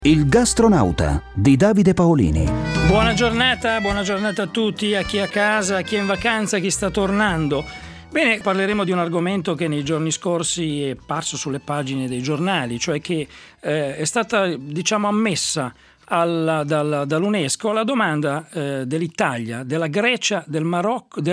Il gastronauta di Davide Paolini. Buona giornata a tutti, a chi è a casa, a chi è in vacanza, a chi sta tornando. Bene, parleremo di un argomento che nei giorni scorsi è parso sulle pagine dei giornali, cioè che è stata, ammessa dall'UNESCO la domanda dell'Italia, della Grecia, del Marocco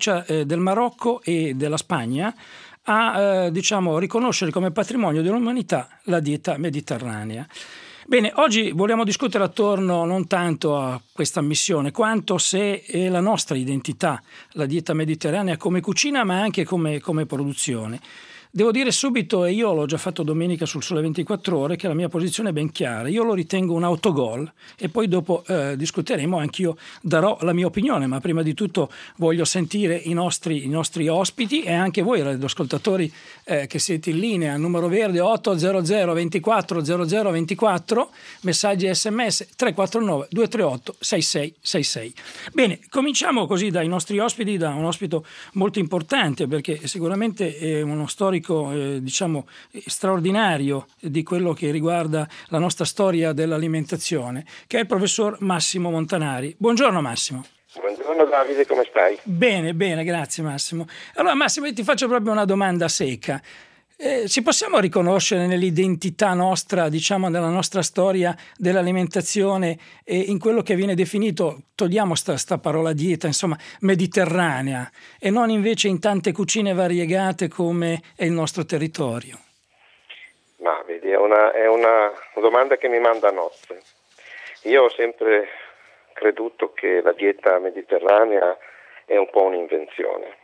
e della Spagna a riconoscere come patrimonio dell'umanità la dieta mediterranea. Bene, oggi vogliamo discutere attorno non tanto a questa missione, quanto se è la nostra identità, la dieta mediterranea come cucina, ma anche come produzione. Devo dire subito, e io l'ho già fatto domenica sul Sole 24 Ore, che la mia posizione è ben chiara. Io lo ritengo un autogol e poi dopo discuteremo, anch'io darò la mia opinione, ma prima di tutto voglio sentire i nostri ospiti e anche voi radioascoltatori che siete in linea, numero verde 800 24 00 24, messaggi SMS 349 238 6666. Bene, cominciamo così dai nostri ospiti, da un ospite molto importante perché sicuramente è uno storico straordinario di quello che riguarda la nostra storia dell'alimentazione, che è il professor Massimo Montanari. Buongiorno Massimo. Buongiorno Davide, come stai? Bene, grazie Massimo. Allora Massimo, io ti faccio proprio una domanda secca. Ci possiamo riconoscere nell'identità nostra, nella nostra storia dell'alimentazione e in quello che viene definito, togliamo sta parola dieta, mediterranea, e non invece in tante cucine variegate come è il nostro territorio? Ma vedi, è una domanda che mi manda a nozze. Io ho sempre creduto che la dieta mediterranea è un po' un'invenzione.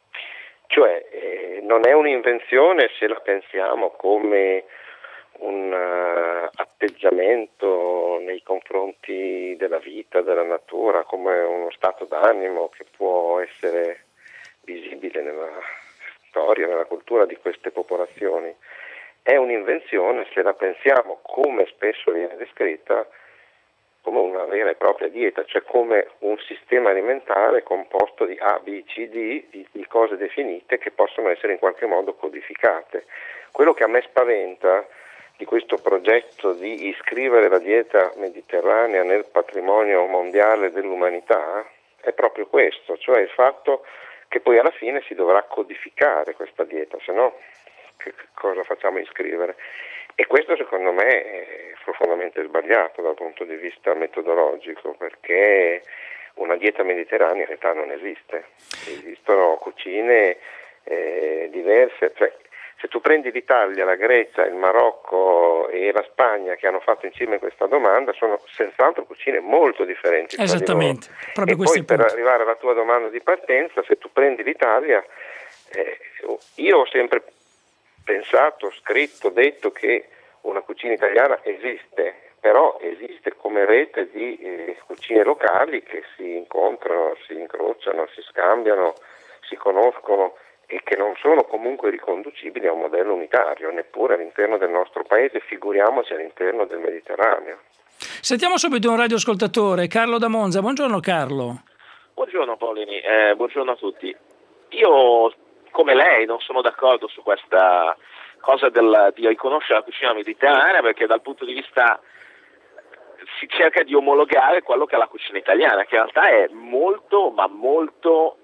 Cioè non è un'invenzione se la pensiamo come un atteggiamento nei confronti della vita, della natura, come uno stato d'animo che può essere visibile nella storia, nella cultura di queste popolazioni. È un'invenzione se la pensiamo, come spesso viene descritta, come una vera e propria dieta, cioè come un sistema alimentare composto di A, B, C, D, di cose definite che possono essere in qualche modo codificate. Quello che a me spaventa di questo progetto di iscrivere la dieta mediterranea nel patrimonio mondiale dell'umanità è proprio questo, cioè il fatto che poi alla fine si dovrà codificare questa dieta, se no che cosa facciamo iscrivere? E questo secondo me è profondamente sbagliato dal punto di vista metodologico, perché una dieta mediterranea in realtà non esiste. Esistono cucine diverse, cioè se tu prendi l'Italia, la Grecia, il Marocco e la Spagna che hanno fatto insieme questa domanda, sono senz'altro cucine molto differenti. Esattamente, proprio e poi per arrivare alla tua domanda di partenza, se tu prendi l'Italia, io ho sempre pensato, scritto, detto che una cucina italiana esiste, però esiste come rete di cucine locali che si incontrano, si incrociano, si scambiano, si conoscono e che non sono comunque riconducibili a un modello unitario, neppure all'interno del nostro paese, figuriamoci all'interno del Mediterraneo. Sentiamo subito un radioascoltatore, Carlo da Monza. Buongiorno Carlo. Buongiorno Paolini, buongiorno a tutti. Io, come lei, non sono d'accordo su questa cosa di riconoscere la cucina mediterranea, perché dal punto di vista si cerca di omologare quello che è la cucina italiana, che in realtà è molto, ma molto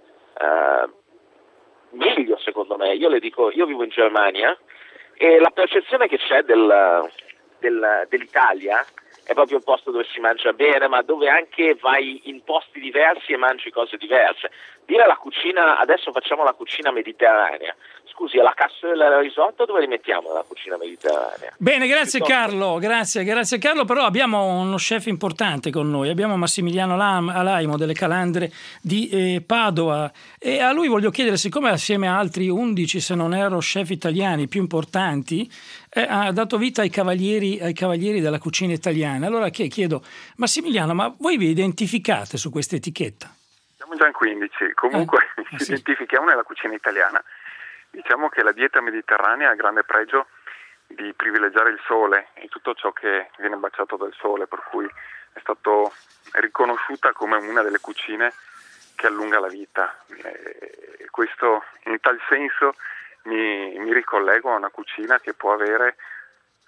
meglio secondo me. Io le dico, io vivo in Germania e la percezione che c'è dell'Italia è proprio un posto dove si mangia bene, ma dove anche vai in posti diversi e mangi cose diverse. Dire la cucina, adesso facciamo la cucina mediterranea. Scusi, la cassola e il risotto dove li mettiamo nella cucina mediterranea? Bene, grazie Carlo, grazie Carlo, però abbiamo uno chef importante con noi, abbiamo Massimiliano Alaimo delle Calandre di Padova, e a lui voglio chiedere, siccome assieme a altri 11, se non erro, chef italiani più importanti, ha dato vita ai cavalieri della cucina italiana. Allora chiedo, Massimiliano, ma voi vi identificate su questa etichetta? Siamo già in 15, comunque ci identifichiamo nella cucina italiana. Diciamo che la dieta mediterranea ha il grande pregio di privilegiare il sole e tutto ciò che viene baciato dal sole, per cui è stata riconosciuta come una delle cucine che allunga la vita. E questo, in tal senso, mi ricollego a una cucina che può avere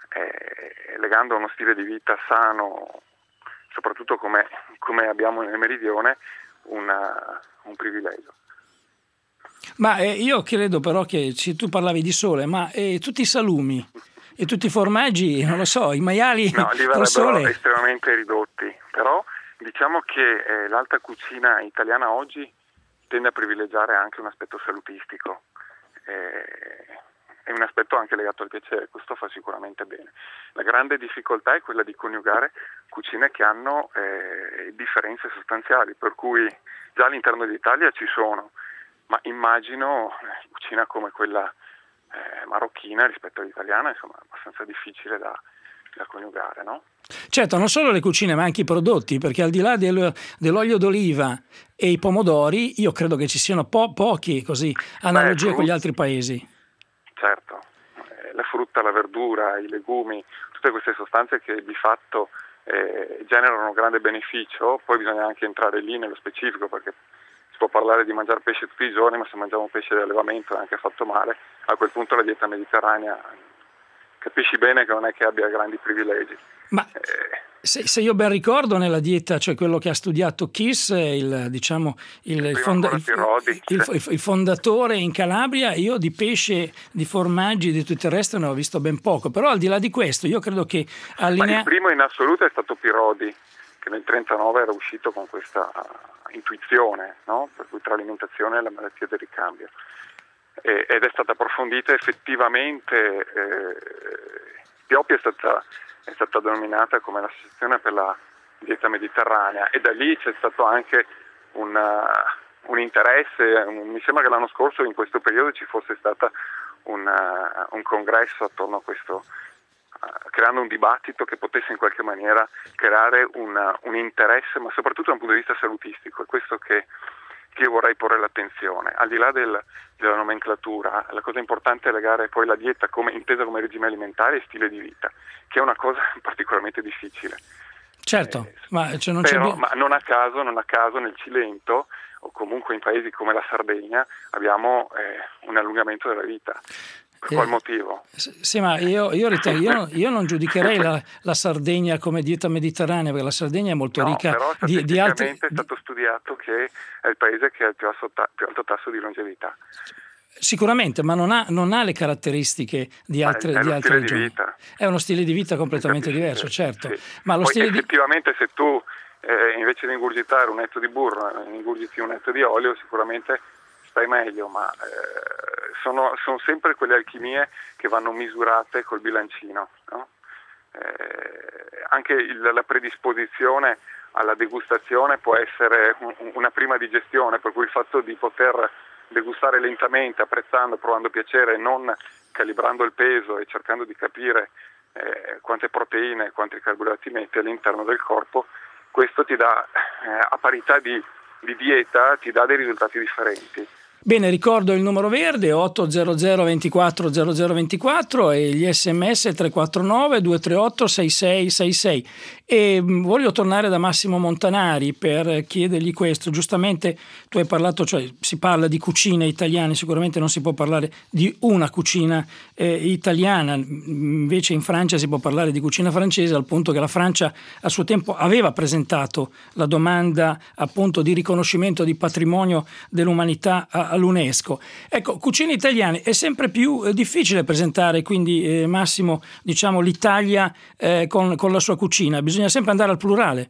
legando a uno stile di vita sano, soprattutto come abbiamo nel Meridione, un privilegio. Ma io credo però che tu parlavi di sole, ma tutti i salumi e tutti i formaggi, non lo so, i maiali no, li al sole verrebbero estremamente ridotti, però diciamo che l'alta cucina italiana oggi tende a privilegiare anche un aspetto salutistico e un aspetto anche legato al piacere, questo fa sicuramente bene. La grande difficoltà è quella di coniugare cucine che hanno differenze sostanziali, per cui già all'interno d'Italia ci sono, ma immagino cucina come quella marocchina rispetto all'italiana, insomma, è abbastanza difficile da coniugare, no? Certo, non solo le cucine ma anche i prodotti, perché al di là dell'olio d'oliva e i pomodori io credo che ci siano poche così analogie con gli altri paesi. Certo, la frutta, la verdura, i legumi, tutte queste sostanze che di fatto generano grande beneficio. Poi bisogna anche entrare lì nello specifico, perché si può parlare di mangiare pesce tutti i giorni, ma se mangiamo pesce di allevamento è anche fatto male. A quel punto la dieta mediterranea capisci bene che non è che abbia grandi privilegi. Ma se io ben ricordo, nella dieta, cioè quello che ha studiato Kiss, il fondatore in Calabria, io di pesce, di formaggi, di tutto il resto ne ho visto ben poco. Però al di là di questo io credo che il primo in assoluto è stato Pirodi, che nel 1939 era uscito con questa intuizione, no? Per cui tra l'alimentazione e la malattia del ricambio, ed è stata approfondita effettivamente. Etiopia è stata denominata come l'associazione per la dieta mediterranea, e da lì c'è stato anche un interesse. Mi sembra che l'anno scorso in questo periodo ci fosse stato un congresso attorno a questo, creando un dibattito che potesse in qualche maniera creare un interesse, ma soprattutto da un punto di vista salutistico. È questo che io vorrei porre l'attenzione. Al di là della nomenclatura, la cosa importante è legare poi la dieta intesa come regime alimentare e stile di vita, che è una cosa particolarmente difficile. Certo, ma non a caso nel Cilento, o comunque in paesi come la Sardegna, abbiamo un allungamento della vita. Per qual motivo? Sì, ma io ritengo, io non giudicherei la Sardegna come dieta mediterranea, perché la Sardegna è molto ricca di altri. È stato studiato che è il paese che ha il più alto tasso di longevità. Sicuramente, ma non ha le caratteristiche di altre regioni. È uno stile di vita completamente diverso, certo. Sì. Ma effettivamente se tu invece di ingurgitare un etto di burro ingurgiti un etto di olio, sicuramente stai meglio, ma sono sempre quelle alchimie che vanno misurate col bilancino, no? Anche la predisposizione alla degustazione può essere una prima digestione, per cui il fatto di poter degustare lentamente, apprezzando, provando piacere, non calibrando il peso e cercando di capire quante proteine, quanti carboidrati metti all'interno del corpo, questo ti dà, a parità di dieta, ti dà dei risultati differenti. Bene, ricordo il numero verde 800 24 0024 e gli sms 349 238 6666. E voglio tornare da Massimo Montanari per chiedergli questo. Giustamente tu hai parlato, cioè si parla di cucine italiane, sicuramente non si può parlare di una cucina italiana, invece in Francia si può parlare di cucina francese, al punto che la Francia a suo tempo aveva presentato la domanda appunto di riconoscimento di patrimonio dell'umanità all'UNESCO. Ecco, cucine italiane è sempre più difficile presentare, quindi Massimo, diciamo l'Italia con la sua cucina, bisogna sempre andare al plurale.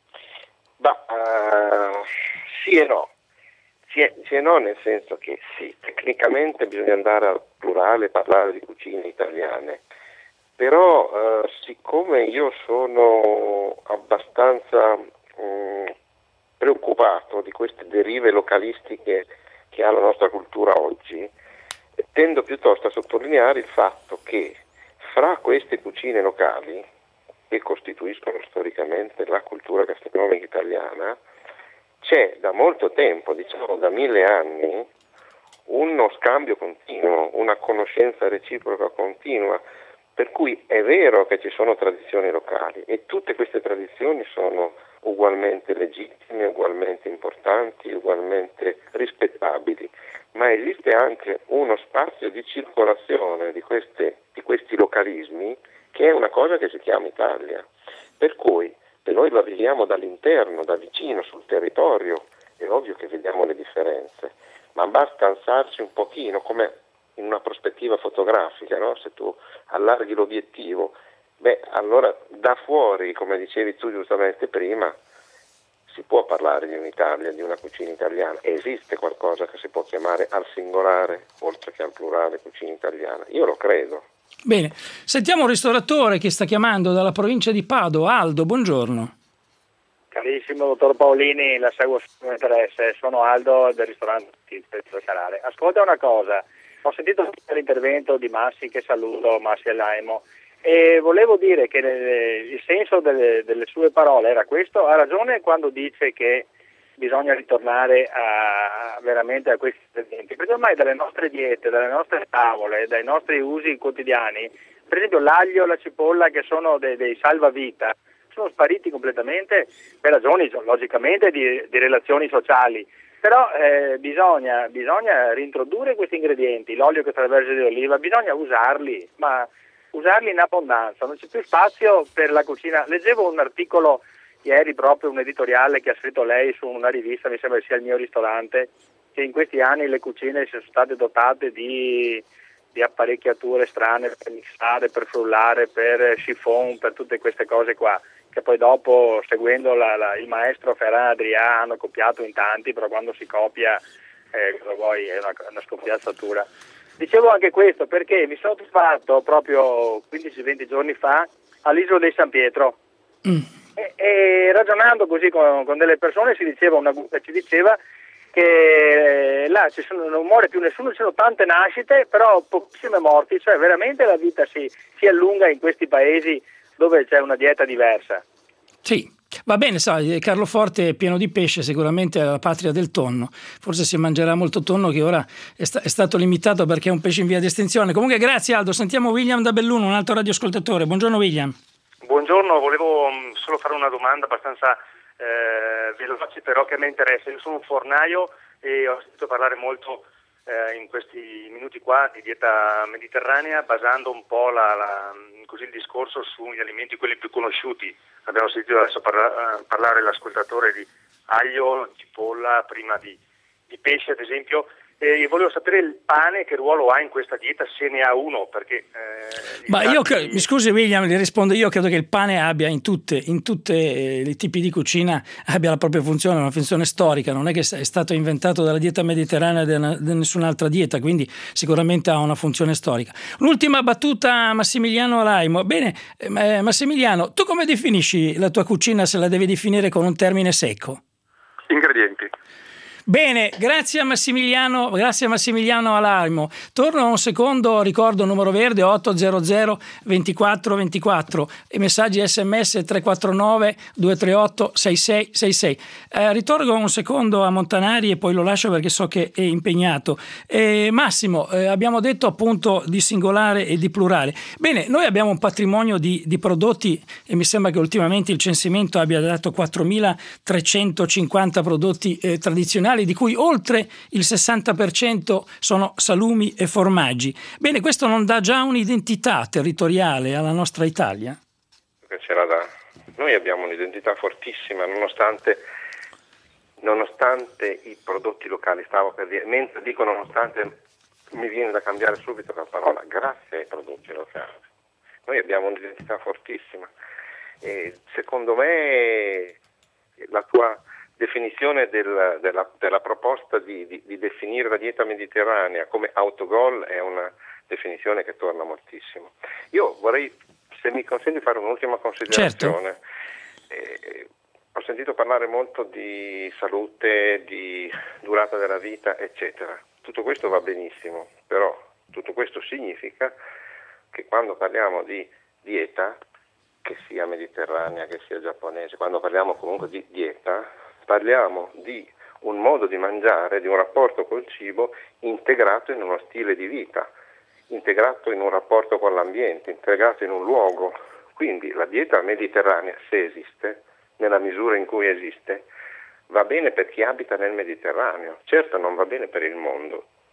Sì e no. Sì e no, nel senso che sì, tecnicamente bisogna andare al plurale e parlare di cucine italiane, però siccome io sono abbastanza preoccupato di queste derive localistiche che ha la nostra cultura oggi, tendo piuttosto a sottolineare il fatto che fra queste cucine locali, che costituiscono storicamente la cultura gastronomica italiana, c'è da molto tempo, diciamo da 1000 anni, uno scambio continuo, una conoscenza reciproca continua, per cui è vero che ci sono tradizioni locali e tutte queste tradizioni sono ugualmente legittime, ugualmente importanti, ugualmente rispettabili, ma esiste anche uno spazio di circolazione di questi localismi che è una cosa che si chiama Italia, per cui se noi la viviamo dall'interno, da vicino, sul territorio, è ovvio che vediamo le differenze, ma basta alzarsi un pochino, come in una prospettiva fotografica, no? Se tu allarghi l'obiettivo, allora da fuori, come dicevi tu giustamente prima, si può parlare di un'Italia, di una cucina italiana. Esiste qualcosa che si può chiamare al singolare, oltre che al plurale, cucina italiana? Io lo credo. Bene, sentiamo un ristoratore che sta chiamando dalla provincia di Padova. Aldo, buongiorno. Carissimo dottor Paolini, la seguo con interesse, sono Aldo del ristorante Tizio Canale. Ascolta una cosa, ho sentito l'intervento di Massi, che saluto, Massi Alaimo, e volevo dire che il senso delle sue parole era questo. Ha ragione quando dice che bisogna ritornare veramente a questi ingredienti, perché ormai dalle nostre diete, dalle nostre tavole, dai nostri usi quotidiani, per esempio l'aglio, la cipolla, che sono dei salvavita, sono spariti completamente per ragioni logicamente di relazioni sociali, però bisogna reintrodurre questi ingredienti, l'olio extravergine di oliva, bisogna usarli, ma usarli in abbondanza, non c'è più spazio per la cucina. Leggevo un articolo ieri, proprio un editoriale che ha scritto lei su una rivista, mi sembra sia Il Mio Ristorante, che in questi anni le cucine sono state dotate di apparecchiature strane per mixare, per frullare, per chiffon, per tutte queste cose qua, che poi dopo, seguendo il maestro Ferran Adrià, hanno copiato in tanti, però quando si copia cosa vuoi, è una scoppiazzatura. Dicevo anche questo perché mi sono trovato proprio 15-20 giorni fa all'Isola di San Pietro e ragionando così con delle persone ci diceva che là non muore più nessuno, ci sono tante nascite, però pochissime morti, cioè veramente la vita si allunga in questi paesi dove c'è una dieta diversa. Sì. Va bene, sai, Carloforte è pieno di pesce, sicuramente è la patria del tonno, forse si mangerà molto tonno, che ora è stato limitato perché è un pesce in via di estinzione. Comunque grazie Aldo, sentiamo William da Belluno, un altro radioascoltatore. Buongiorno William. Buongiorno, volevo solo fare una domanda abbastanza veloce, però che mi interessa. Io sono un fornaio e ho sentito parlare molto in questi minuti qua di dieta mediterranea, basando un po' così il discorso sugli alimenti quelli più conosciuti. Abbiamo sentito adesso parlare l'ascoltatore di aglio, cipolla, prima di pesce ad esempio, e volevo sapere il pane che ruolo ha in questa dieta, se ne ha uno, perché mi scusi William, le rispondo io, credo che il pane abbia in tutte i tipi di cucina abbia la propria funzione, una funzione storica, non è che è stato inventato dalla dieta mediterranea da nessun'altra dieta, quindi sicuramente ha una funzione storica. L'ultima battuta, Massimiliano Alaimo. Bene, Massimiliano, tu come definisci la tua cucina, se la devi definire con un termine secco? Ingredienti. Bene, grazie a Massimiliano Alaimo. Torno un secondo, ricordo numero verde 800 24 24 e messaggi SMS 349 238 6666. Ritorno un secondo a Montanari e poi lo lascio perché so che è impegnato. Massimo, abbiamo detto appunto di singolare e di plurale. Bene, noi abbiamo un patrimonio di prodotti e mi sembra che ultimamente il censimento abbia dato 4.350 prodotti tradizionali, di cui oltre il 60% sono salumi e formaggi. Bene, questo non dà già un'identità territoriale alla nostra Italia? Noi abbiamo un'identità fortissima, nonostante i prodotti locali, stavo per dire, mentre dico nonostante mi viene da cambiare subito la parola, grazie ai prodotti locali. Noi abbiamo un'identità fortissima e secondo me la tua definizione della proposta di definire la dieta mediterranea come autogol è una definizione che torna moltissimo. Io vorrei, se mi consenti, fare un'ultima considerazione. Certo. Ho sentito parlare molto di salute, di durata della vita, eccetera. Tutto questo va benissimo, però tutto questo significa che quando parliamo di dieta, che sia mediterranea, che sia giapponese, quando parliamo comunque di dieta, parliamo di un modo di mangiare, di un rapporto col cibo integrato in uno stile di vita, integrato in un rapporto con l'ambiente, integrato in un luogo. Quindi la dieta mediterranea, se esiste, nella misura in cui esiste, va bene per chi abita nel Mediterraneo. Certo non va bene per il mondo,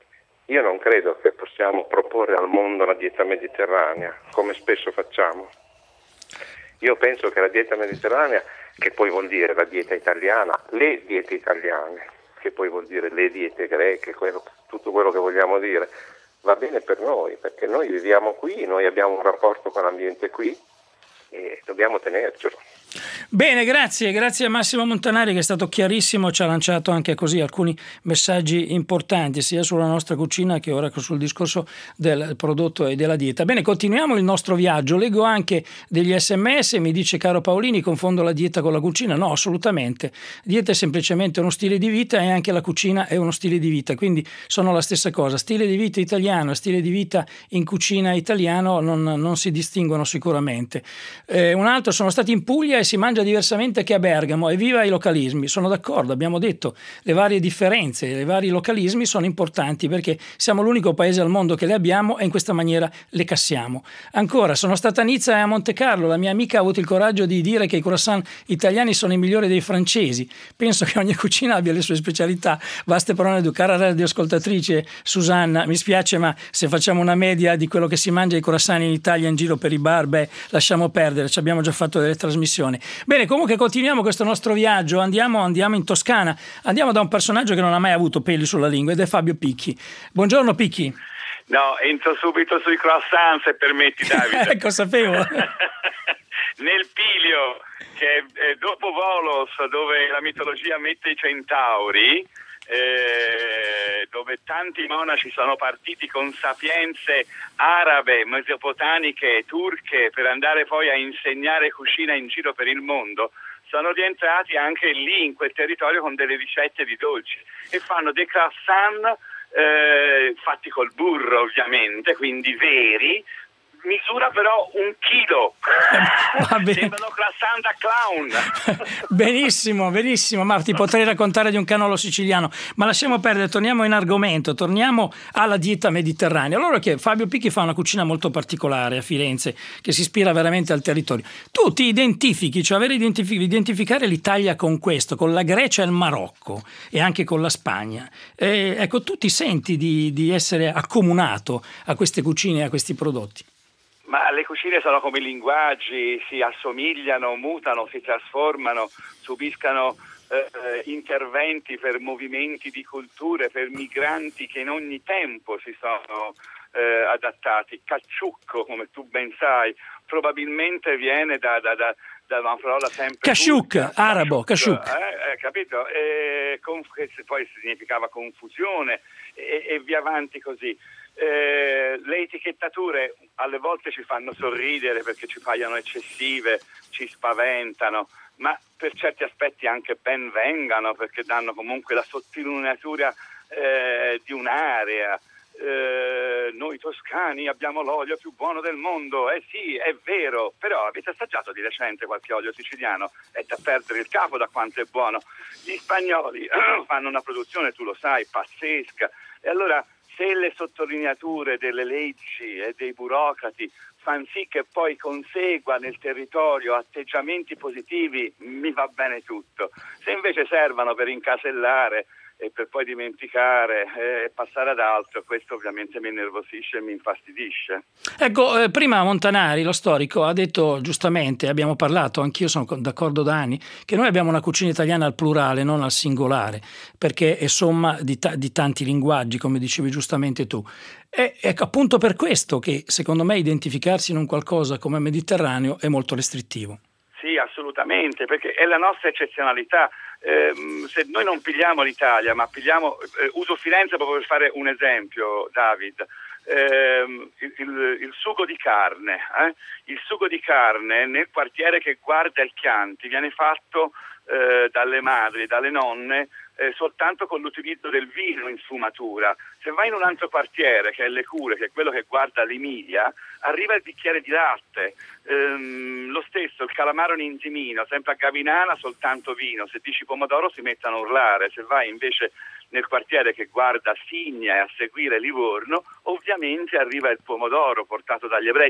io non credo che possiamo proporre al mondo la dieta mediterranea, come spesso facciamo. Io penso che la dieta mediterranea, che poi vuol dire la dieta italiana, le diete italiane, che poi vuol dire le diete greche, tutto quello che vogliamo dire, va bene per noi, perché noi viviamo qui, noi abbiamo un rapporto con l'ambiente qui e dobbiamo tenercelo. Bene, grazie a Massimo Montanari, che è stato chiarissimo, ci ha lanciato anche così alcuni messaggi importanti sia sulla nostra cucina che ora sul discorso del prodotto e della dieta. Bene, continuiamo il nostro viaggio. Leggo anche degli SMS, mi dice: caro Paolini, confondo la dieta con la cucina. No, assolutamente, dieta è semplicemente uno stile di vita e anche la cucina è uno stile di vita, quindi sono la stessa cosa. Stile di vita italiano e stile di vita in cucina italiano non si distinguono sicuramente. Un altro: sono stati in Puglia e si mangia diversamente che a Bergamo, evviva i localismi. Sono d'accordo, abbiamo detto, le varie differenze, i vari localismi sono importanti perché siamo l'unico paese al mondo che le abbiamo e in questa maniera le cassiamo. Ancora, sono stata a Nizza e a Monte Carlo, la mia amica ha avuto il coraggio di dire che i croissant italiani sono i migliori dei francesi. Penso che ogni cucina abbia le sue specialità. Baste però educare la radioascoltatrice Susanna, mi spiace, ma se facciamo una media di quello che si mangia i croissant in Italia in giro per i bar, lasciamo perdere, ci abbiamo già fatto delle trasmissioni. Bene, comunque continuiamo questo nostro viaggio, andiamo in Toscana, andiamo da un personaggio che non ha mai avuto peli sulla lingua ed è Fabio Picchi. Buongiorno Picchi. No, entro subito sui croissant, se permetti, Davide. Ecco, sapevo. Nel Pilio, che è dopo Volos, dove la mitologia mette i centauri, dove tanti monaci sono partiti con sapienze arabe, mesopotamiche, turche per andare poi a insegnare cucina in giro per il mondo, sono rientrati anche lì in quel territorio con delle ricette di dolci e fanno dei croissant fatti col burro, ovviamente, quindi veri. Misura però 1 chilo. Sembrano croissant da clown. Benissimo, ma ti potrei raccontare di un canolo siciliano, ma lasciamo perdere, torniamo in argomento, torniamo alla dieta mediterranea. Allora, che Fabio Picchi fa una cucina molto particolare a Firenze, che si ispira veramente al territorio. Tu ti identifichi, cioè identificare l'Italia con questo, con la Grecia e il Marocco e anche con la Spagna. Ecco, tu ti senti di essere accomunato a queste cucine e a questi prodotti? Ma le cucine sono come i linguaggi, si assomigliano, mutano, si trasformano, subiscano interventi per movimenti di culture, per migranti che in ogni tempo si sono adattati. Cacciucco, come tu ben sai, probabilmente viene da una parola sempre Kashouk, arabo, Kashouk. Capito? Che poi significava confusione e via avanti così. Le etichettature alle volte ci fanno sorridere perché ci paiono eccessive, ci spaventano, ma per certi aspetti anche ben vengano, perché danno comunque la sottolineatura di un'area. Noi toscani abbiamo l'olio più buono del mondo, sì, è vero, però avete assaggiato di recente qualche olio siciliano? È da perdere il capo da quanto è buono. Gli spagnoli fanno una produzione, tu lo sai, pazzesca, e allora se le sottolineature delle leggi e dei burocrati fanno sì che poi consegua nel territorio atteggiamenti positivi, mi va bene tutto. Se invece servono per incasellare e per poi dimenticare e passare ad altro, questo ovviamente mi innervosisce e mi infastidisce. Ecco, prima Montanari, lo storico, ha detto giustamente, abbiamo parlato, anch'io sono d'accordo da anni, che noi abbiamo una cucina italiana al plurale, non al singolare, perché è somma di tanti linguaggi, come dicevi giustamente tu. E ecco, appunto per questo che secondo me identificarsi in un qualcosa come Mediterraneo è molto restrittivo. Sì, assolutamente, perché è la nostra eccezionalità. Se noi non pigliamo l'Italia, ma pigliamo, uso Firenze proprio per fare un esempio, David, il sugo di carne, il sugo di carne nel quartiere che guarda il Chianti viene fatto dalle madri, dalle nonne, soltanto con l'utilizzo del vino in sfumatura. Se vai in un altro quartiere, che è Le Cure, che è quello che guarda l'Emilia, arriva il bicchiere di latte. Lo stesso, il calamaro nintimino, sempre a Gavinana, soltanto vino. Se dici pomodoro si mettono a urlare. Se vai invece nel quartiere che guarda Signa e a seguire Livorno, ovviamente arriva il pomodoro portato dagli ebrei.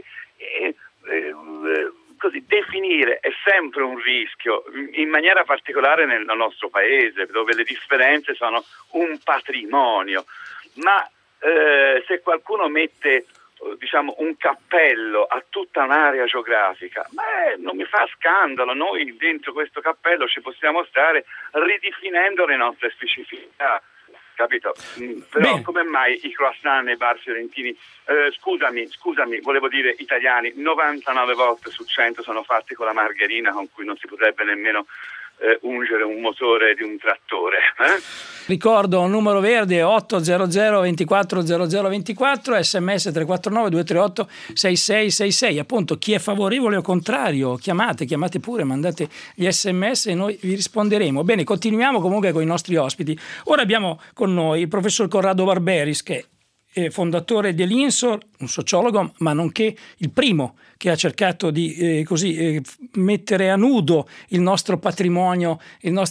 Così definire è sempre un rischio, in maniera particolare nel nostro paese, dove le differenze sono un patrimonio, ma se qualcuno mette un cappello a tutta un'area geografica, non mi fa scandalo, noi dentro questo cappello ci possiamo stare ridefinendo le nostre specificità, capito? Però bene. Come mai i croissant nei bar fiorentini, scusami, volevo dire italiani, 99 volte su 100 sono fatti con la margherina, con cui non si potrebbe nemmeno ungere un motore di un trattore. Ricordo un numero verde 800 24 0024, sms 349 238 6666. Appunto, chi è favorevole o contrario chiamate pure, mandate gli sms e noi vi risponderemo. Bene, continuiamo comunque con i nostri ospiti. Ora abbiamo con noi il professor Corrado Barberis, che è fondatore dell'INSOR, un sociologo, ma nonché il primo che ha cercato di mettere a nudo il nostro patrimonio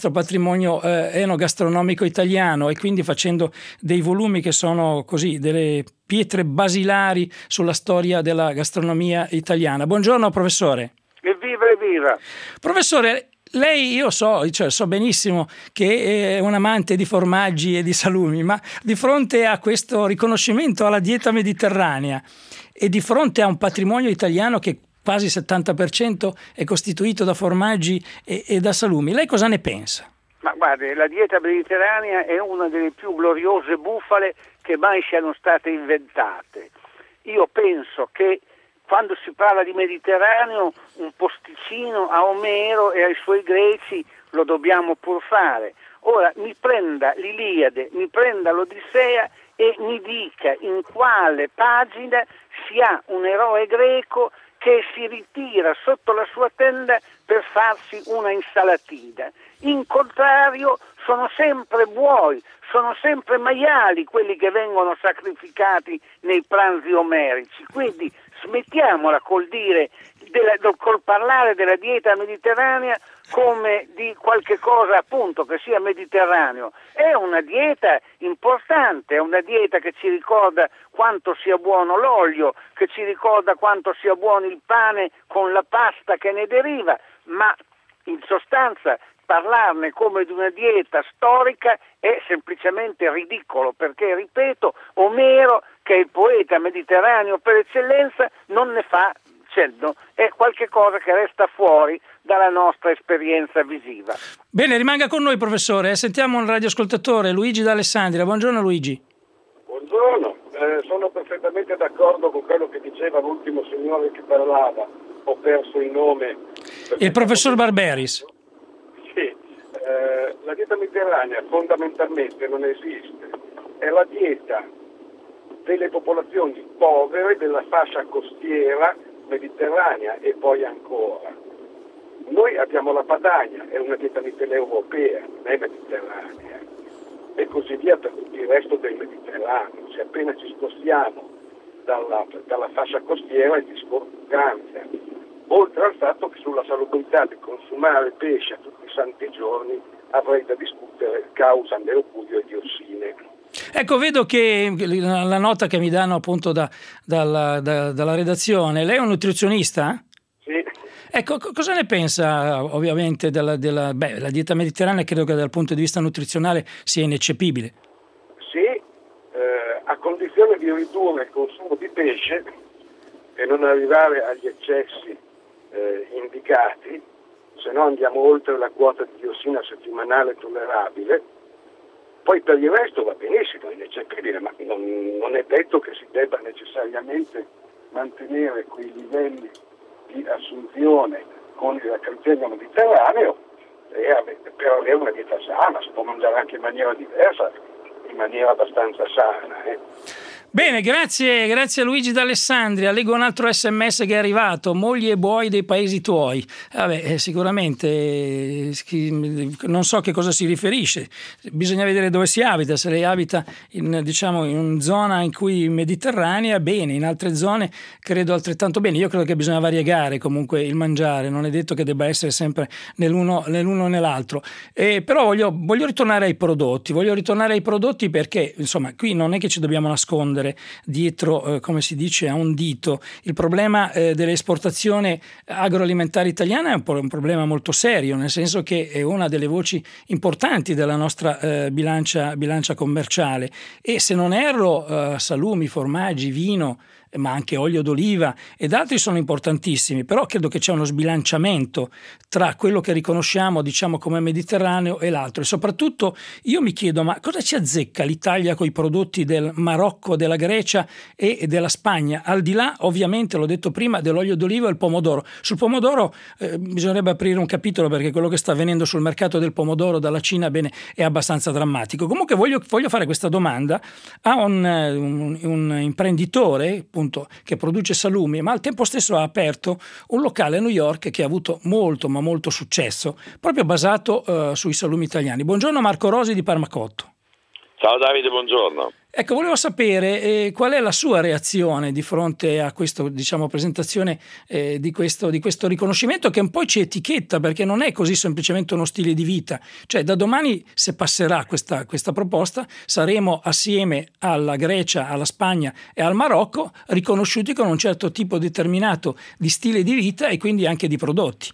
enogastronomico italiano, e quindi facendo dei volumi che sono così delle pietre basilari sulla storia della gastronomia italiana. Buongiorno professore. Evviva. Professore, lei, io so benissimo che è un amante di formaggi e di salumi, ma di fronte a questo riconoscimento alla dieta mediterranea e di fronte a un patrimonio italiano che quasi il 70% è costituito da formaggi e da salumi, lei cosa ne pensa? Ma guardi, la dieta mediterranea è una delle più gloriose bufale che mai siano state inventate. Io penso che quando si parla di Mediterraneo un posticino a Omero e ai suoi greci lo dobbiamo pur fare. Ora mi prenda l'Iliade, mi prenda l'Odissea e mi dica in quale pagina si ha un eroe greco che si ritira sotto la sua tenda per farsi una insalatina. In contrario, sono sempre buoi, sono sempre maiali quelli che vengono sacrificati nei pranzi omerici. Quindi smettiamola col parlare della dieta mediterranea come di qualche cosa appunto che sia mediterraneo. È una dieta importante, è una dieta che ci ricorda quanto sia buono l'olio, che ci ricorda quanto sia buono il pane con la pasta che ne deriva, ma in sostanza parlarne come di una dieta storica è semplicemente ridicolo, perché, ripeto, Omero, che è il poeta mediterraneo per eccellenza, non ne fa cenno, è qualche cosa che resta fuori dalla nostra esperienza visiva. Bene, rimanga con noi professore, sentiamo un radioascoltatore, Luigi d'Alessandria. Buongiorno Luigi. Buongiorno, sono perfettamente d'accordo con quello che diceva l'ultimo signore che parlava, ho perso il nome. Il professor Barberis. Sì, la dieta mediterranea fondamentalmente non esiste, è la dieta delle popolazioni povere della fascia costiera mediterranea e poi ancora. Noi abbiamo la Padania, è una dieta mitteleuropea, non è mediterranea, e così via per tutto il resto del Mediterraneo. Se appena ci spostiamo dalla fascia costiera il discorso cambia. Oltre al fatto che sulla salubrità di consumare pesce a tutti i santi giorni avrei da discutere causa mercurio e diossine. Ecco, vedo che la nota che mi danno appunto dalla redazione, lei è un nutrizionista? Sì. Ecco, cosa ne pensa ovviamente la dieta mediterranea? Credo che dal punto di vista nutrizionale sia ineccepibile. Sì, a condizione di ridurre il consumo di pesce e non arrivare agli eccessi indicati, se no andiamo oltre la quota di diossina settimanale tollerabile. Poi per il resto va benissimo, è ineccepibile, ma non è detto che si debba necessariamente mantenere quei livelli di assunzione con il criterio mediterraneo per avere una dieta sana. Si può mangiare anche in maniera diversa, in maniera abbastanza sana. Bene, grazie a Luigi d'Alessandria. Leggo un altro sms che è arrivato: mogli e buoi dei paesi tuoi. Sicuramente non so che cosa si riferisce, bisogna vedere dove si abita. Se lei abita in zona in cui mediterranea, bene, in altre zone credo altrettanto bene. Io credo che bisogna variegare comunque il mangiare, non è detto che debba essere sempre nell'uno o nell'altro. Però voglio ritornare ai prodotti perché insomma qui non è che ci dobbiamo nascondere. nascondere dietro, come si dice, a un dito. Il problema dell'esportazione agroalimentare italiana è un problema molto serio, nel senso che è una delle voci importanti della nostra bilancia commerciale, e se non erro salumi, formaggi, vino, ma anche olio d'oliva ed altri sono importantissimi, però credo che c'è uno sbilanciamento tra quello che riconosciamo, diciamo, come Mediterraneo e l'altro. E soprattutto io mi chiedo, ma cosa ci azzecca l'Italia con i prodotti del Marocco, della Grecia e della Spagna, al di là, ovviamente, l'ho detto prima, dell'olio d'oliva e il pomodoro. Sul pomodoro bisognerebbe aprire un capitolo, perché quello che sta avvenendo sul mercato del pomodoro dalla Cina, bene, è abbastanza drammatico. Comunque voglio fare questa domanda a un imprenditore, appunto, che produce salumi, ma al tempo stesso ha aperto un locale a New York che ha avuto molto ma molto successo, proprio basato sui salumi italiani. Buongiorno Marco Rosi di Parmacotto. Ciao Davide, buongiorno. Ecco, volevo sapere qual è la sua reazione di fronte a questa, diciamo, presentazione di questo riconoscimento, che un po' ci etichetta, perché non è così semplicemente uno stile di vita. Cioè, da domani, se passerà questa proposta, saremo assieme alla Grecia, alla Spagna e al Marocco riconosciuti con un certo tipo determinato di stile di vita e quindi anche di prodotti.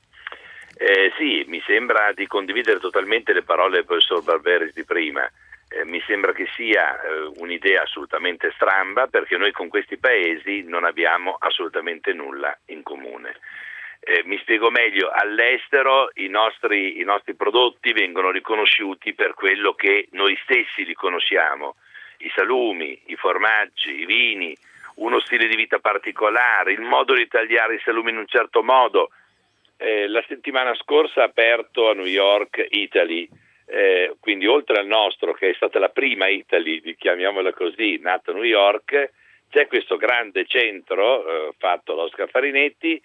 Sì, mi sembra di condividere totalmente le parole del professor Barberis di prima. Mi sembra che sia un'idea assolutamente stramba, perché noi con questi paesi non abbiamo assolutamente nulla in comune. Mi spiego meglio: all'estero i nostri prodotti vengono riconosciuti per quello che noi stessi li conosciamo: i salumi, i formaggi, i vini, uno stile di vita particolare, il modo di tagliare i salumi in un certo modo. La settimana scorsa ha aperto a New York Italy. Quindi oltre al nostro, che è stata la prima Italy, chiamiamola così, nata a New York, c'è questo grande centro fatto da Oscar Farinetti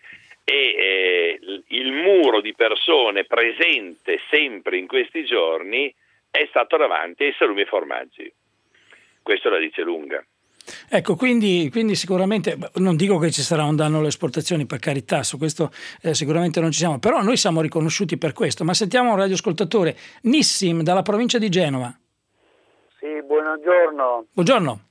e il muro di persone presente sempre in questi giorni è stato davanti ai salumi e formaggi. Questo la dice lunga. Ecco, quindi sicuramente, non dico che ci sarà un danno alle esportazioni, per carità, su questo sicuramente non ci siamo, però noi siamo riconosciuti per questo. Ma sentiamo un radioascoltatore, Nissim, dalla provincia di Genova. Sì, buongiorno. Buongiorno.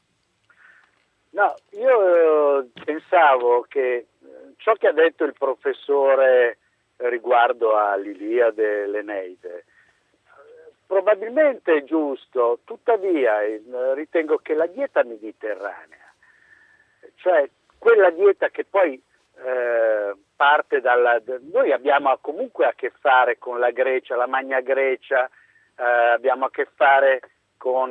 No, io pensavo che ciò che ha detto il professore riguardo all'Iliade e l'Eneide probabilmente è giusto, tuttavia ritengo che la dieta mediterranea, cioè quella dieta che poi parte noi abbiamo comunque a che fare con la Grecia, la Magna Grecia, abbiamo a che fare con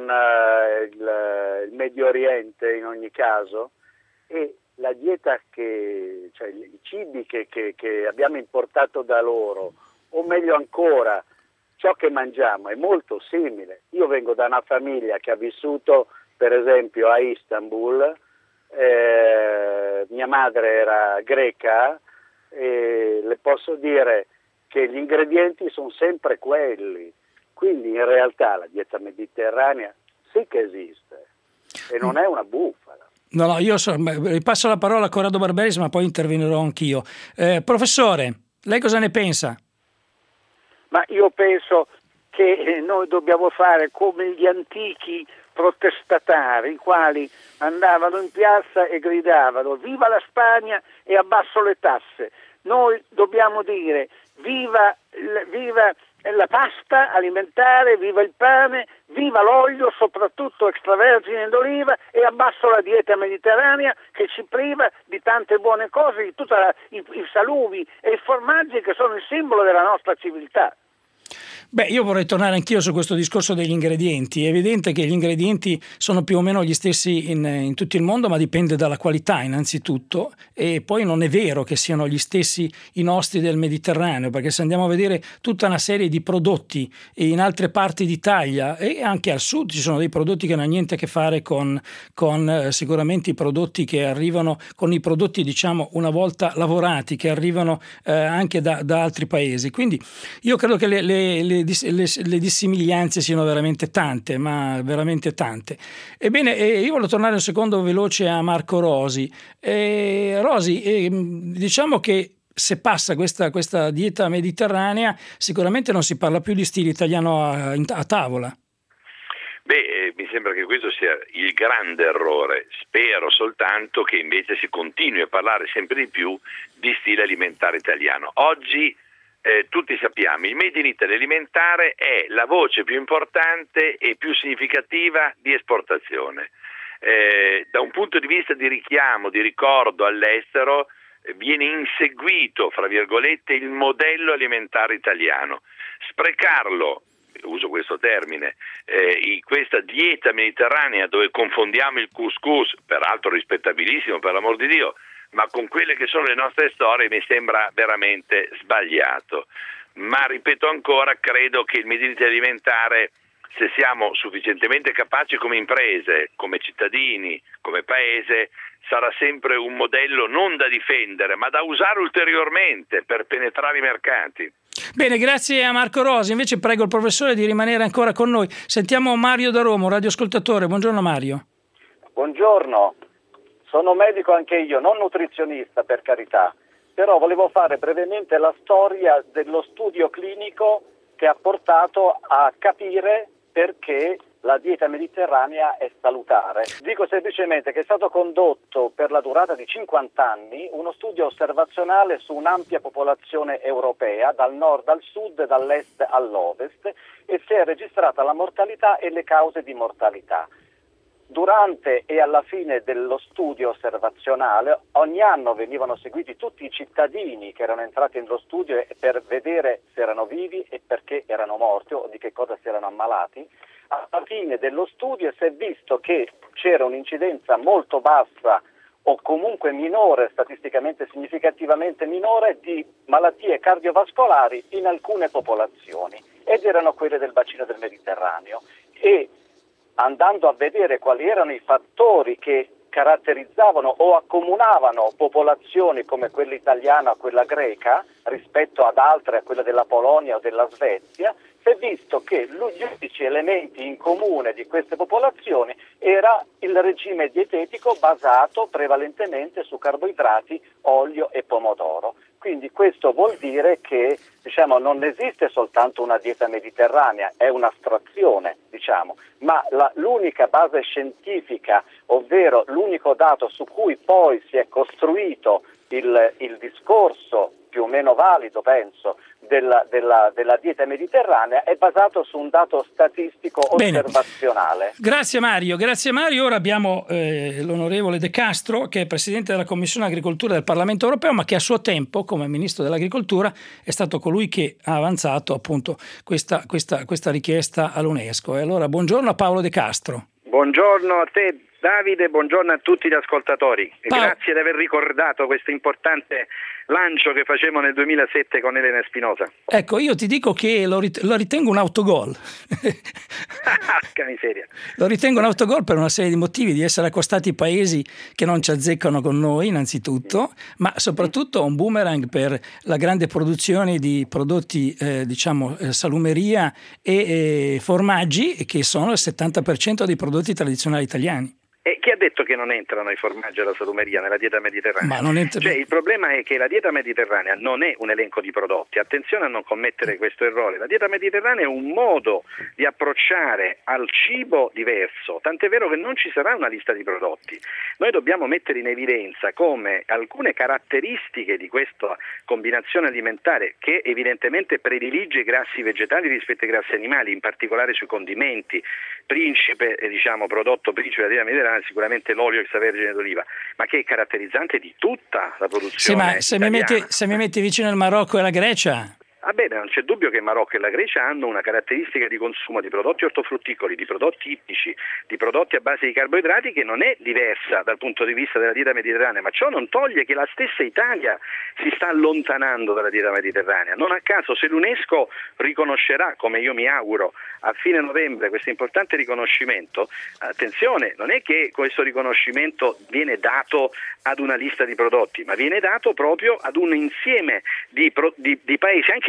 il Medio Oriente in ogni caso, e la dieta cioè i cibi che abbiamo importato da loro, o meglio ancora, ciò che mangiamo è molto simile. Io vengo da una famiglia che ha vissuto, per esempio, a Istanbul, mia madre era greca e le posso dire che gli ingredienti sono sempre quelli, quindi in realtà la dieta mediterranea sì che esiste e non è una bufala. No, io ripasso la parola a Corrado Barberis, ma poi intervenerò anch'io. Professore, lei cosa ne pensa? Ma io penso che noi dobbiamo fare come gli antichi protestatari, i quali andavano in piazza e gridavano viva la Spagna e abbasso le tasse. Noi dobbiamo dire viva la pasta alimentare, viva il pane, viva l'olio, soprattutto extravergine d'oliva, e abbasso la dieta mediterranea che ci priva di tante buone cose, di tutti i salumi e i formaggi che sono il simbolo della nostra civiltà. Beh, io vorrei tornare anch'io su questo discorso degli ingredienti. È evidente che gli ingredienti sono più o meno gli stessi in tutto il mondo, ma dipende dalla qualità innanzitutto, e poi non è vero che siano gli stessi i nostri del Mediterraneo, perché se andiamo a vedere tutta una serie di prodotti in altre parti d'Italia e anche al sud ci sono dei prodotti che non hanno niente a che fare con sicuramente i prodotti che arrivano, con i prodotti diciamo una volta lavorati, che arrivano anche da altri paesi. Quindi io credo che le dissimiglianze siano veramente tante, ma veramente tante. Ebbene, io voglio tornare un secondo veloce a Marco Rosi. Rosi, diciamo che se passa questa dieta mediterranea, sicuramente non si parla più di stile italiano a tavola. Beh, mi sembra che questo sia il grande errore. Spero soltanto che invece si continui a parlare sempre di più di stile alimentare italiano. Oggi tutti sappiamo, il Made in Italy alimentare è la voce più importante e più significativa di esportazione. Da un punto di vista di richiamo, di ricordo all'estero, viene inseguito, fra virgolette, il modello alimentare italiano. Sprecarlo, uso questo termine, in questa dieta mediterranea dove confondiamo il couscous, peraltro rispettabilissimo per l'amor di Dio, ma con quelle che sono le nostre storie, mi sembra veramente sbagliato. Ma ripeto ancora, credo che il Made in Italy alimentare, se siamo sufficientemente capaci come imprese, come cittadini, come paese, sarà sempre un modello non da difendere, ma da usare ulteriormente per penetrare i mercati. Bene, grazie a Marco Rosi. Invece prego il professore di rimanere ancora con noi. Sentiamo Mario da Roma, un radioascoltatore. Buongiorno Mario. Buongiorno, sono medico anche io, non nutrizionista per carità, però volevo fare brevemente la storia dello studio clinico che ha portato a capire perché la dieta mediterranea è salutare. Dico semplicemente che è stato condotto per la durata di 50 anni uno studio osservazionale su un'ampia popolazione europea, dal nord al sud, dall'est all'ovest, e si è registrata la mortalità e le cause di mortalità. Durante e alla fine dello studio osservazionale ogni anno venivano seguiti tutti i cittadini che erano entrati nello studio per vedere se erano vivi e perché erano morti o di che cosa si erano ammalati. Alla fine dello studio si è visto che c'era un'incidenza molto bassa o comunque minore, statisticamente significativamente minore, di malattie cardiovascolari in alcune popolazioni, ed erano quelle del bacino del Mediterraneo. E andando a vedere quali erano i fattori che caratterizzavano o accomunavano popolazioni come quella italiana o quella greca rispetto ad altre, a quella della Polonia o della Svezia, si è visto che gli unici elementi in comune di queste popolazioni era il regime dietetico basato prevalentemente su carboidrati, olio e pomodoro. Quindi questo vuol dire che non esiste soltanto una dieta mediterranea, è un'astrazione, ma l'unica base scientifica, ovvero l'unico dato su cui poi si è costruito il discorso più o meno valido, penso, della dieta mediterranea, è basato su un dato statistico osservazionale. Grazie Mario. Ora abbiamo l'onorevole De Castro, che è presidente della Commissione Agricoltura del Parlamento Europeo, ma che a suo tempo, come ministro dell'Agricoltura, è stato colui che ha avanzato appunto questa richiesta all'UNESCO. E allora buongiorno a Paolo De Castro. Buongiorno a te Davide, buongiorno a tutti gli ascoltatori. Grazie di aver ricordato questo importante lancio che facevamo nel 2007 con Elena Espinosa. Ecco, io ti dico che lo ritengo un autogol. Che miseria. Lo ritengo un autogol per una serie di motivi: di essere accostati paesi che non ci azzeccano con noi innanzitutto, ma soprattutto un boomerang per la grande produzione di prodotti salumeria e formaggi, che sono il 70% dei prodotti tradizionali italiani. E chi ha detto che non entrano i formaggi e la salumeria nella dieta mediterranea? Il problema è che la dieta mediterranea non è un elenco di prodotti. Attenzione a non commettere questo errore. La dieta mediterranea è un modo di approcciare al cibo diverso, tant'è vero che non ci sarà una lista di prodotti. Noi dobbiamo mettere in evidenza come alcune caratteristiche di questa combinazione alimentare, che evidentemente predilige i grassi vegetali rispetto ai grassi animali, in particolare sui condimenti, prodotto principe della dieta mediterranea, sicuramente l'olio extravergine d'oliva, ma che è caratterizzante di tutta la produzione italiana. Se mi metti vicino il Marocco e la Grecia... Va bene, non c'è dubbio che il Marocco e la Grecia hanno una caratteristica di consumo di prodotti ortofrutticoli, di prodotti ittici, di prodotti a base di carboidrati che non è diversa dal punto di vista della dieta mediterranea, ma ciò non toglie che la stessa Italia si sta allontanando dalla dieta mediterranea. Non a caso, se l'UNESCO riconoscerà, come io mi auguro, a fine novembre questo importante riconoscimento, attenzione, non è che questo riconoscimento viene dato ad una lista di prodotti, ma viene dato proprio ad un insieme di paesi, anche gli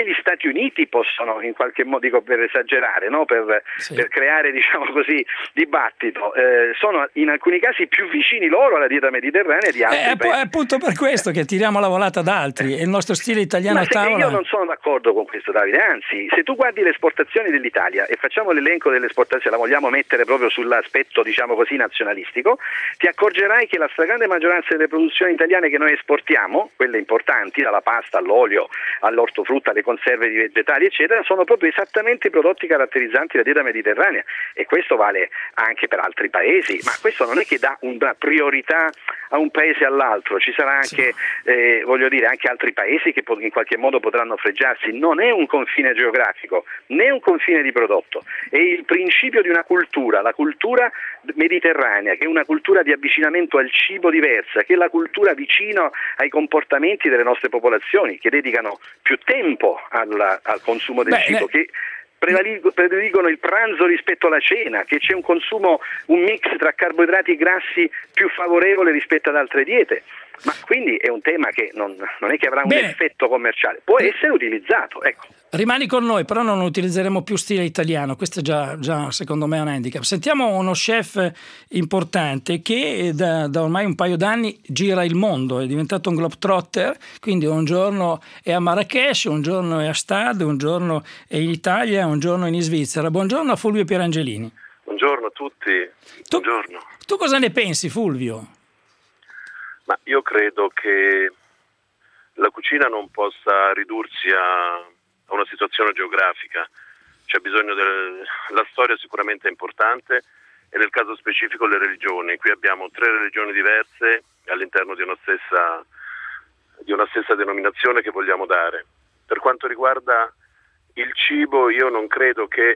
gli Stati Uniti possono in qualche modo, dico per esagerare, no? per creare, diciamo così, dibattito, sono in alcuni casi più vicini loro alla dieta mediterranea di altri paesi. È appunto per questo che tiriamo la volata ad altri, e il nostro stile italiano a tavola. Io non sono d'accordo con questo, Davide, anzi, se tu guardi le esportazioni dell'Italia e facciamo l'elenco delle esportazioni, la vogliamo mettere proprio sull'aspetto, diciamo così, nazionalistico, ti accorgerai che la stragrande maggioranza delle produzioni italiane che noi esportiamo, quelle importanti, dalla pasta all'olio, all'ortofrutta, alle conserve di vegetali, eccetera, sono proprio esattamente i prodotti caratterizzanti la dieta mediterranea, e questo vale anche per altri paesi, ma questo non è che dà una priorità a un paese all'altro, ci sarà anche, anche altri paesi che in qualche modo potranno fregiarsi. Non è un confine geografico, né un confine di prodotto, è il principio di una cultura, la cultura mediterranea, che è una cultura di avvicinamento al cibo diversa, che è la cultura vicino ai comportamenti delle nostre popolazioni, che dedicano più tempo al consumo del cibo, che prediligono il pranzo rispetto alla cena, che c'è un mix tra carboidrati e grassi più favorevole rispetto ad altre diete. Ma quindi è un tema che non è che avrà un effetto commerciale, può essere utilizzato, ecco. Rimani con noi, però non utilizzeremo più stile italiano, questo è già secondo me un handicap. Sentiamo uno chef importante che da ormai un paio d'anni gira il mondo, è diventato un globetrotter, quindi un giorno è a Marrakech, un giorno è a Stade, un giorno è in Italia, un giorno è in Svizzera. Buongiorno a Fulvio Pierangelini. Buongiorno a tutti. Buongiorno. Tu cosa ne pensi, Fulvio? Ma io credo che la cucina non possa ridursi a una situazione geografica. C'è bisogno la storia sicuramente è importante, e nel caso specifico le religioni. Qui abbiamo 3 religioni diverse all'interno di una stessa denominazione che vogliamo dare. Per quanto riguarda il cibo, io non credo che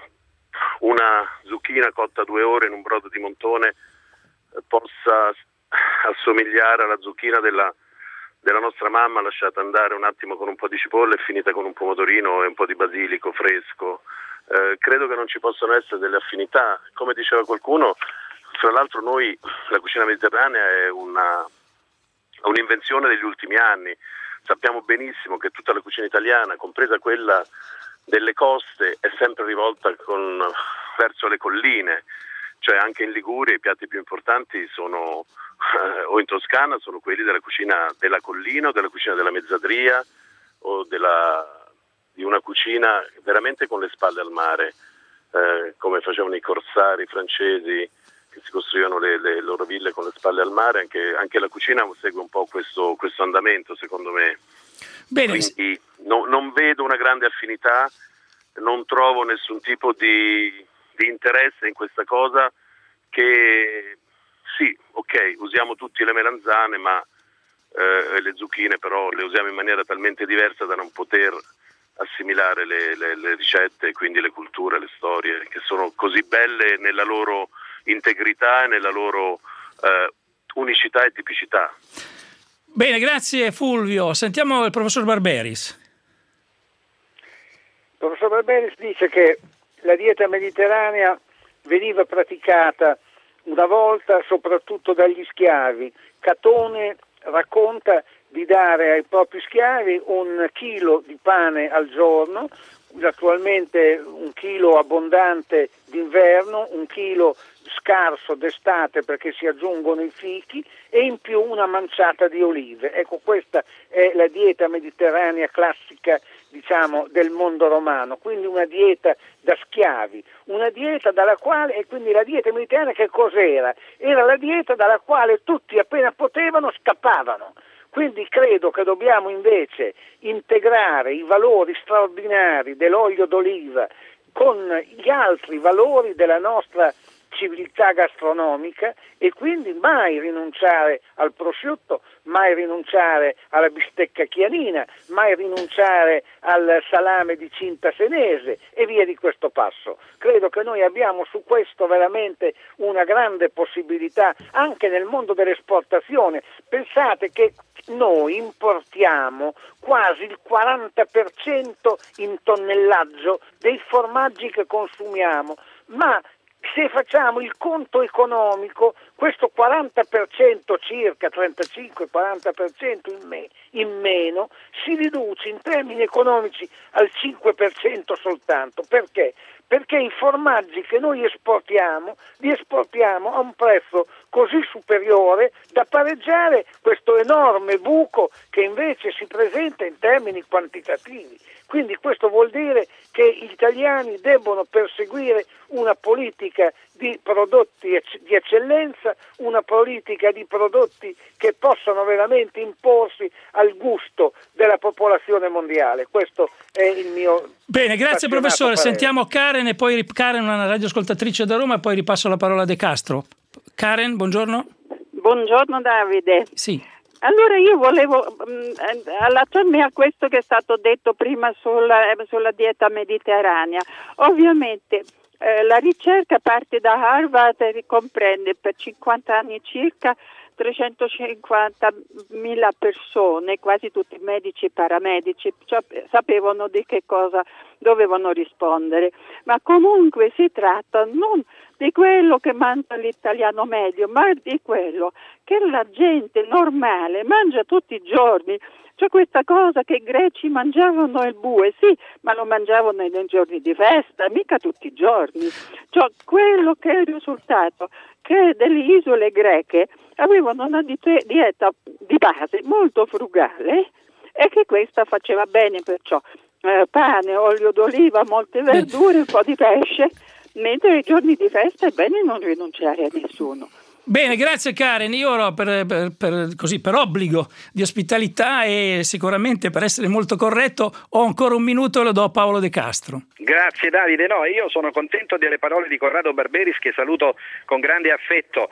una zucchina cotta 2 ore in un brodo di montone possa assomigliare alla zucchina della nostra mamma, lasciata andare un attimo con un po' di cipolla e finita con un pomodorino e un po' di basilico fresco. Credo che non ci possano essere delle affinità. Come diceva qualcuno, fra l'altro la cucina mediterranea è un'invenzione degli ultimi anni. Sappiamo benissimo che tutta la cucina italiana, compresa quella delle coste, è sempre rivolta verso le colline. Cioè anche in Liguria i piatti più importanti sono, o in Toscana, sono quelli della cucina della collina o della cucina della mezzadria o di una cucina veramente con le spalle al mare, come facevano i corsari francesi che si costruivano le loro ville con le spalle al mare. Anche la cucina segue un po' questo andamento, secondo me. Bene. Quindi non vedo una grande affinità, non trovo nessun tipo di interesse in questa cosa, che sì, ok, usiamo tutti le melanzane, ma le zucchine però le usiamo in maniera talmente diversa da non poter assimilare le ricette, quindi le culture, le storie, che sono così belle nella loro integrità e nella loro unicità e tipicità. Bene, grazie Fulvio. Sentiamo il professor Barberis. Il professor Barberis dice che la dieta mediterranea veniva praticata una volta soprattutto dagli schiavi. Catone racconta di dare ai propri schiavi 1 chilo di pane al giorno, naturalmente 1 chilo abbondante d'inverno, 1 chilo scarso d'estate perché si aggiungono i fichi, e in più una manciata di olive. Ecco, questa è la dieta mediterranea classica, diciamo, del mondo romano, quindi una dieta da schiavi, una dieta dalla quale, e quindi la dieta mediterranea che cos'era? Era la dieta dalla quale tutti appena potevano scappavano. Quindi credo che dobbiamo invece integrare i valori straordinari dell'olio d'oliva con gli altri valori della nostra civiltà gastronomica, e quindi mai rinunciare al prosciutto, mai rinunciare alla bistecca chianina, mai rinunciare al salame di cinta senese e via di questo passo. Credo che noi abbiamo su questo veramente una grande possibilità anche nel mondo dell'esportazione. Pensate che noi importiamo quasi il 40% in tonnellaggio dei formaggi che consumiamo, ma se facciamo il conto economico, questo 40% circa, 35-40% in meno, si riduce in termini economici al 5% soltanto. Perché? Perché i formaggi che noi esportiamo, li esportiamo a un prezzo così superiore da pareggiare questo enorme buco che invece si presenta in termini quantitativi. Quindi questo vuol dire che gli italiani debbono perseguire una politica di prodotti di eccellenza, una politica di prodotti che possano veramente imporsi al gusto della popolazione mondiale. Questo è il mio... Bene, grazie professore. parere. Sentiamo Karen e poi Karen, una radioascoltatrice da Roma, e poi ripasso la parola a De Castro. Karen, buongiorno. Buongiorno Davide. Sì. Allora io volevo allacciarmi a questo che è stato detto prima sulla dieta mediterranea. Ovviamente la ricerca parte da Harvard e comprende per 50 anni circa 350.000 persone, quasi tutti medici e paramedici, cioè, sapevano di che cosa dovevano rispondere, ma comunque si tratta non di quello che mangia l'italiano medio, ma di quello che la gente normale mangia tutti i giorni. C'è questa cosa che i greci mangiavano il bue, sì, ma lo mangiavano nei giorni di festa, mica tutti i giorni. Cioè, quello che è il risultato che delle isole greche avevano una dieta di base molto frugale e che questa faceva bene, perciò pane, olio d'oliva, molte verdure, un po' di pesce, mentre i giorni di festa è bene non rinunciare a nessuno. Bene, grazie Karen. Io ero per obbligo di ospitalità e sicuramente per essere molto corretto ho ancora un minuto e lo do a Paolo De Castro. Grazie Davide, io sono contento delle parole di Corrado Barberis, che saluto con grande affetto,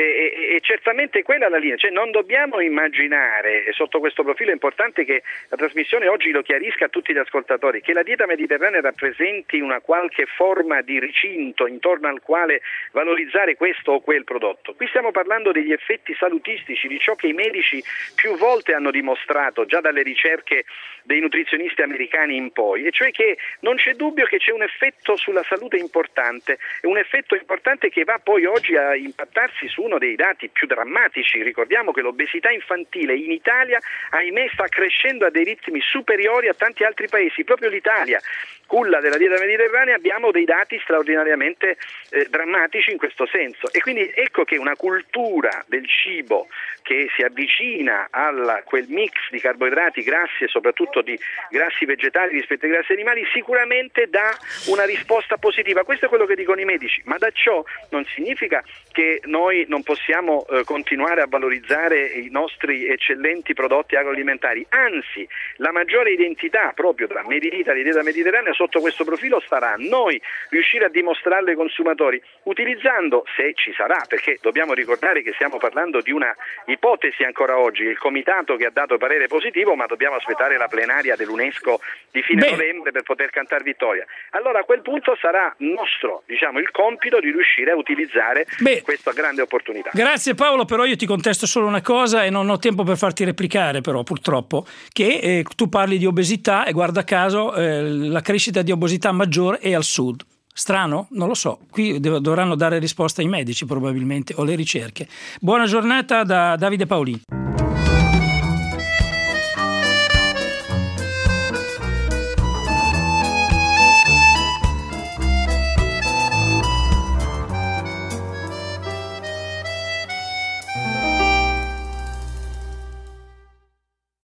e certamente quella è la linea, cioè non dobbiamo immaginare, sotto questo profilo è importante che la trasmissione oggi lo chiarisca a tutti gli ascoltatori, che la dieta mediterranea rappresenti una qualche forma di recinto intorno al quale valorizzare questo o quel prodotto. Qui stiamo parlando degli effetti salutistici, di ciò che i medici più volte hanno dimostrato già dalle ricerche dei nutrizionisti americani in poi, e cioè che non c'è dubbio che c'è un effetto sulla salute importante, un effetto importante che va poi oggi a impattarsi su uno dei dati più drammatici. Ricordiamo che l'obesità infantile in Italia, ahimè, sta crescendo a dei ritmi superiori a tanti altri paesi. Proprio l'Italia, culla della dieta mediterranea, abbiamo dei dati straordinariamente drammatici in questo senso, e quindi ecco che una cultura del cibo che si avvicina a quel mix di carboidrati, grassi e soprattutto di grassi vegetali rispetto ai grassi animali sicuramente dà una risposta positiva. Questo è quello che dicono i medici, ma da ciò non significa che noi non possiamo continuare a valorizzare i nostri eccellenti prodotti agroalimentari, anzi la maggiore identità proprio tra Made in Italy e dieta mediterranea sotto questo profilo starà a noi riuscire a dimostrarlo ai consumatori, utilizzando, se ci sarà, perché dobbiamo ricordare che stiamo parlando di una ipotesi ancora oggi, il comitato che ha dato parere positivo, ma dobbiamo aspettare la plenaria dell'UNESCO di fine novembre per poter cantare vittoria. Allora a quel punto sarà nostro, il compito di riuscire a utilizzare questa grande opportunità. Grazie Paolo, però io ti contesto solo una cosa e non ho tempo per farti replicare, però purtroppo, che tu parli di obesità e guarda caso la crescita di obesità maggiore è al sud. Strano? Non lo so. Qui dovranno dare risposta ai medici probabilmente o le ricerche. Buona giornata da Davide Paolini.